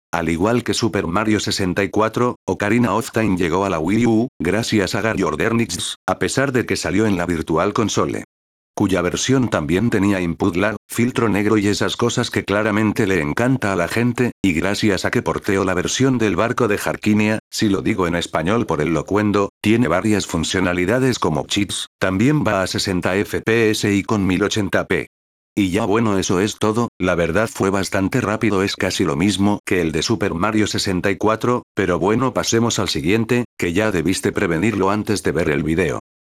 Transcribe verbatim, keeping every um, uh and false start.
Al igual que Super Mario sesenta y cuatro, Ocarina of Time llegó a la Wii U, gracias a Gary Jordanich, a pesar de que salió en la Virtual Console. Cuya versión también tenía input lag, filtro negro y esas cosas que claramente le encanta a la gente, y gracias a que porteo la versión del barco de Harkinia, si lo digo en español por el locuendo, tiene varias funcionalidades como cheats, también va a sesenta F P S y con mil ochenta p. Y ya bueno, eso es todo, la verdad fue bastante rápido, es casi lo mismo que el de Super Mario sesenta y cuatro, pero bueno, pasemos al siguiente, que ya debiste prevenirlo antes de ver el video.